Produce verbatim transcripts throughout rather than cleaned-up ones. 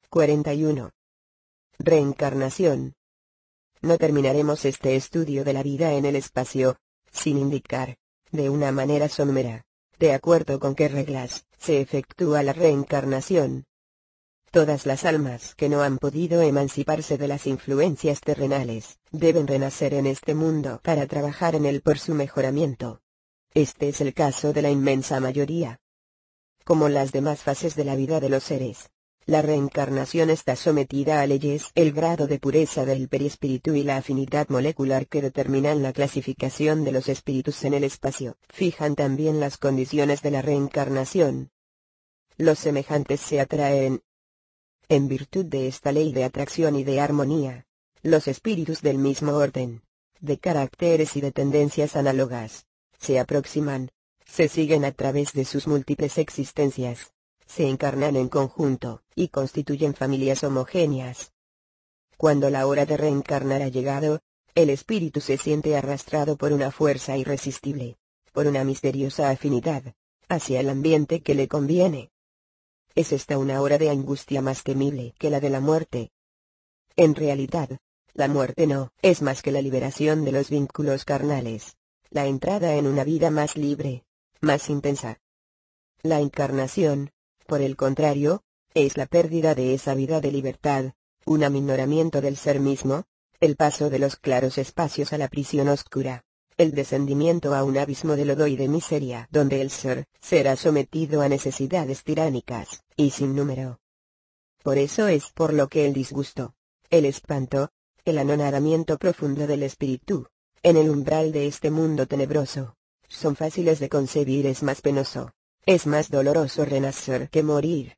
cuarenta y uno. Reencarnación. No terminaremos este estudio de la vida en el espacio, sin indicar, de una manera somera, de acuerdo con qué reglas se efectúa la reencarnación. Todas las almas que no han podido emanciparse de las influencias terrenales, deben renacer en este mundo para trabajar en él por su mejoramiento. Este es el caso de la inmensa mayoría. Como las demás fases de la vida de los seres, la reencarnación está sometida a leyes. El grado de pureza del perispíritu y la afinidad molecular que determinan la clasificación de los espíritus en el espacio, fijan también las condiciones de la reencarnación. Los semejantes se atraen. En virtud de esta ley de atracción y de armonía, los espíritus del mismo orden, de caracteres y de tendencias análogas, se aproximan, se siguen a través de sus múltiples existencias, se encarnan en conjunto, y constituyen familias homogéneas. Cuando la hora de reencarnar ha llegado, el espíritu se siente arrastrado por una fuerza irresistible, por una misteriosa afinidad, hacia el ambiente que le conviene. Es esta una hora de angustia más temible que la de la muerte. En realidad, la muerte no es más que la liberación de los vínculos carnales, la entrada en una vida más libre, más intensa. La encarnación, por el contrario, es la pérdida de esa vida de libertad, un aminoramiento del ser mismo, el paso de los claros espacios a la prisión oscura, el descendimiento a un abismo de lodo y de miseria donde el ser será sometido a necesidades tiránicas, y sin número. Por eso es por lo que el disgusto, el espanto, el anonadamiento profundo del espíritu, en el umbral de este mundo tenebroso, son fáciles de concebir. Es más penoso, es más doloroso renacer que morir.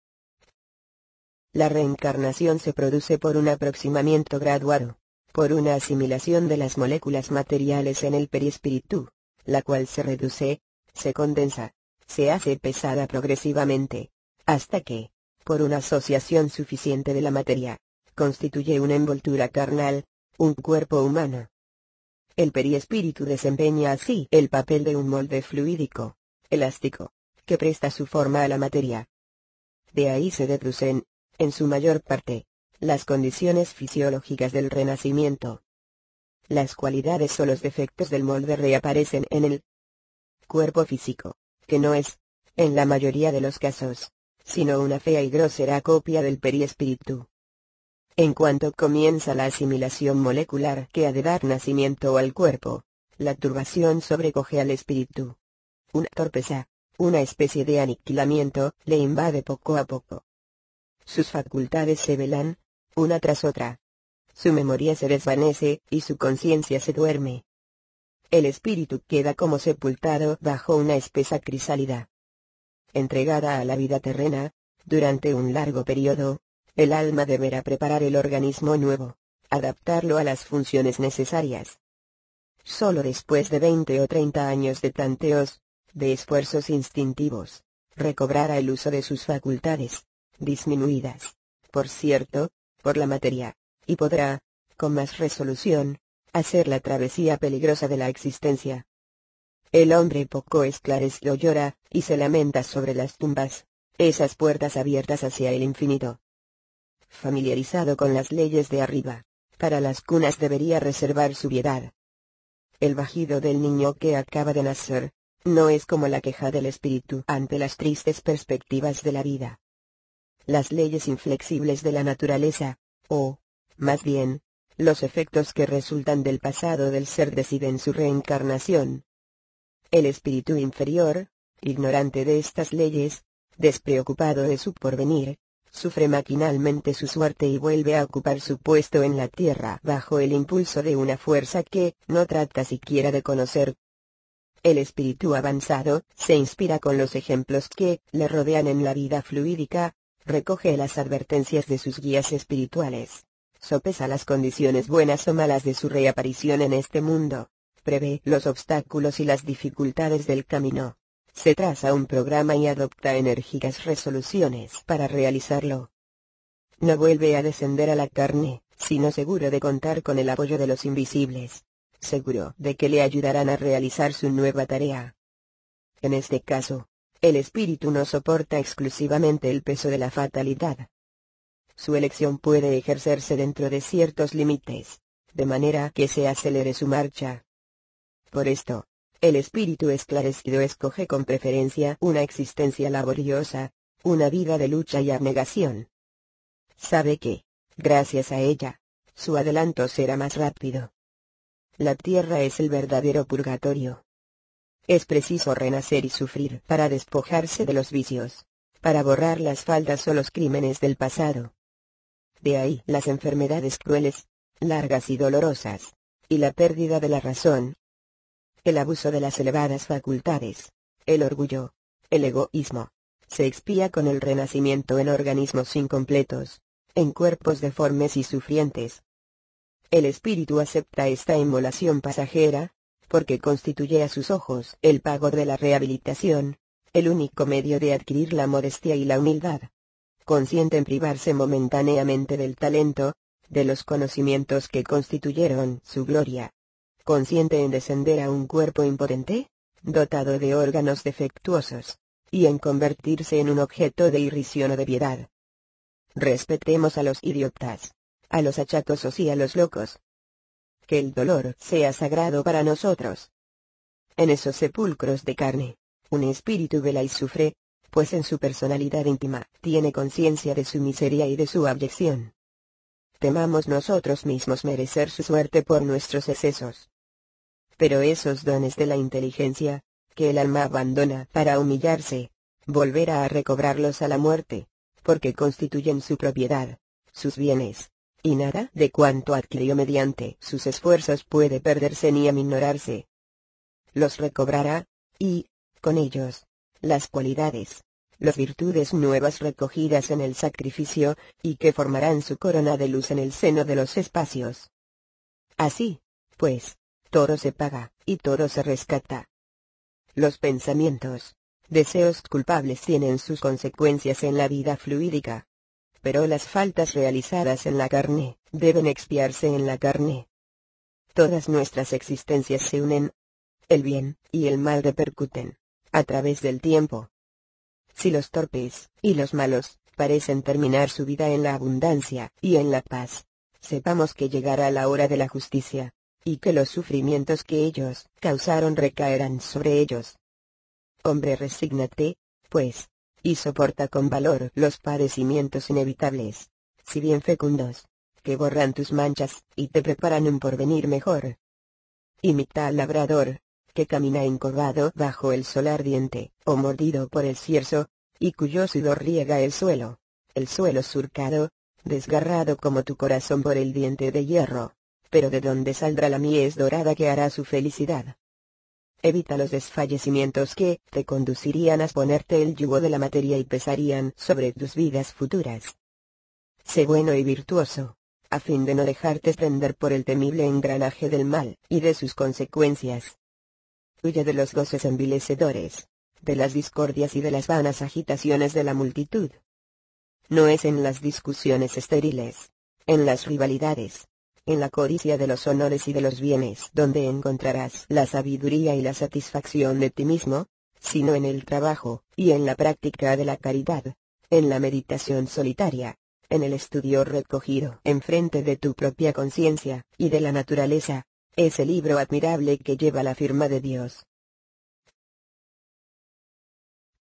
La reencarnación se produce por un aproximamiento graduado, por una asimilación de las moléculas materiales en el perispíritu, la cual se reduce, se condensa, se hace pesada progresivamente, hasta que, por una asociación suficiente de la materia, constituye una envoltura carnal, un cuerpo humano. El perispíritu desempeña así el papel de un molde fluídico, elástico, que presta su forma a la materia. De ahí se deducen, en su mayor parte, las condiciones fisiológicas del renacimiento. Las cualidades o los defectos del molde reaparecen en el cuerpo físico, que no es, en la mayoría de los casos, sino una fea y grosera copia del perispíritu. En cuanto comienza la asimilación molecular que ha de dar nacimiento al cuerpo, la turbación sobrecoge al espíritu. Una torpeza, una especie de aniquilamiento, le invade poco a poco. Sus facultades se velan, una tras otra. Su memoria se desvanece, y su conciencia se duerme. El espíritu queda como sepultado bajo una espesa crisálida. Entregada a la vida terrena, durante un largo periodo, el alma deberá preparar el organismo nuevo, adaptarlo a las funciones necesarias. Solo después de veinte o treinta años de tanteos, de esfuerzos instintivos, recobrará el uso de sus facultades, disminuidas, por cierto, por la materia, y podrá, con más resolución, hacer la travesía peligrosa de la existencia. El hombre poco esclarecido llora, y se lamenta sobre las tumbas, esas puertas abiertas hacia el infinito. Familiarizado con las leyes de arriba, para las cunas debería reservar su piedad. El vagido del niño que acaba de nacer, no es como la queja del espíritu ante las tristes perspectivas de la vida. Las leyes inflexibles de la naturaleza, o, más bien, los efectos que resultan del pasado del ser deciden su reencarnación. El espíritu inferior, ignorante de estas leyes, despreocupado de su porvenir, sufre maquinalmente su suerte y vuelve a ocupar su puesto en la tierra bajo el impulso de una fuerza que no trata siquiera de conocer. El espíritu avanzado se inspira con los ejemplos que le rodean en la vida fluídica, recoge las advertencias de sus guías espirituales, sopesa las condiciones buenas o malas de su reaparición en este mundo, prevé los obstáculos y las dificultades del camino, se traza un programa y adopta enérgicas resoluciones para realizarlo. No vuelve a descender a la carne, sino seguro de contar con el apoyo de los invisibles, seguro de que le ayudarán a realizar su nueva tarea. En este caso, el espíritu no soporta exclusivamente el peso de la fatalidad. su elección puede ejercerse dentro de ciertos límites, de manera que se acelere su marcha. Por esto, el espíritu esclarecido escoge con preferencia una existencia laboriosa, una vida de lucha y abnegación. Sabe que, gracias a ella, su adelanto será más rápido. La tierra es el verdadero purgatorio. Es preciso renacer y sufrir para despojarse de los vicios, para borrar las faltas o los crímenes del pasado. De ahí las enfermedades crueles, largas y dolorosas, y la pérdida de la razón, el abuso de las elevadas facultades, el orgullo, el egoísmo, se expía con el renacimiento en organismos incompletos, en cuerpos deformes y sufrientes. El espíritu acepta esta inmolación pasajera, porque constituye a sus ojos el pago de la rehabilitación, el único medio de adquirir la modestia y la humildad. Consciente en privarse momentáneamente del talento, de los conocimientos que constituyeron su gloria. Consciente en descender a un cuerpo impotente, dotado de órganos defectuosos, y en convertirse en un objeto de irrisión o de piedad. Respetemos a los idiotas, a los achatosos y a los locos. Que el dolor sea sagrado para nosotros. En esos sepulcros de carne, un espíritu vela y sufre, pues en su personalidad íntima tiene conciencia de su miseria y de su abyección. Temamos nosotros mismos merecer su suerte por nuestros excesos. Pero esos dones de la inteligencia, que el alma abandona para humillarse, volverá a recobrarlos a la muerte, porque constituyen su propiedad, sus bienes, y nada de cuanto adquirió mediante sus esfuerzos puede perderse ni aminorarse. Los recobrará, y, con ellos, las cualidades, las virtudes nuevas recogidas en el sacrificio, y que formarán su corona de luz en el seno de los espacios. Así, pues, todo se paga, y todo se rescata. Los pensamientos, deseos culpables tienen sus consecuencias en la vida fluídica. Pero las faltas realizadas en la carne, deben expiarse en la carne. Todas nuestras existencias se unen. El bien y el mal repercuten, a través del tiempo. Si los torpes, y los malos, parecen terminar su vida en la abundancia y en la paz, sepamos que llegará la hora de la justicia, y que los sufrimientos que ellos causaron recaerán sobre ellos. Hombre, resígnate, pues, y soporta con valor los padecimientos inevitables, si bien fecundos, que borran tus manchas y te preparan un porvenir mejor. Imita al labrador, que camina encorvado bajo el sol ardiente, o mordido por el cierzo, y cuyo sudor riega el suelo, el suelo surcado, desgarrado como tu corazón por el diente de hierro, pero de donde saldrá la mies dorada que hará su felicidad. Evita los desfallecimientos que te conducirían a ponerte el yugo de la materia y pesarían sobre tus vidas futuras. Sé bueno y virtuoso, a fin de no dejarte prender por el temible engranaje del mal y de sus consecuencias. Huye de los goces envilecedores, de las discordias y de las vanas agitaciones de la multitud. No es en las discusiones estériles, en las rivalidades, en la codicia de los honores y de los bienes donde encontrarás la sabiduría y la satisfacción de ti mismo, sino en el trabajo, y en la práctica de la caridad, en la meditación solitaria, en el estudio recogido enfrente de tu propia conciencia, y de la naturaleza, ese libro admirable que lleva la firma de Dios.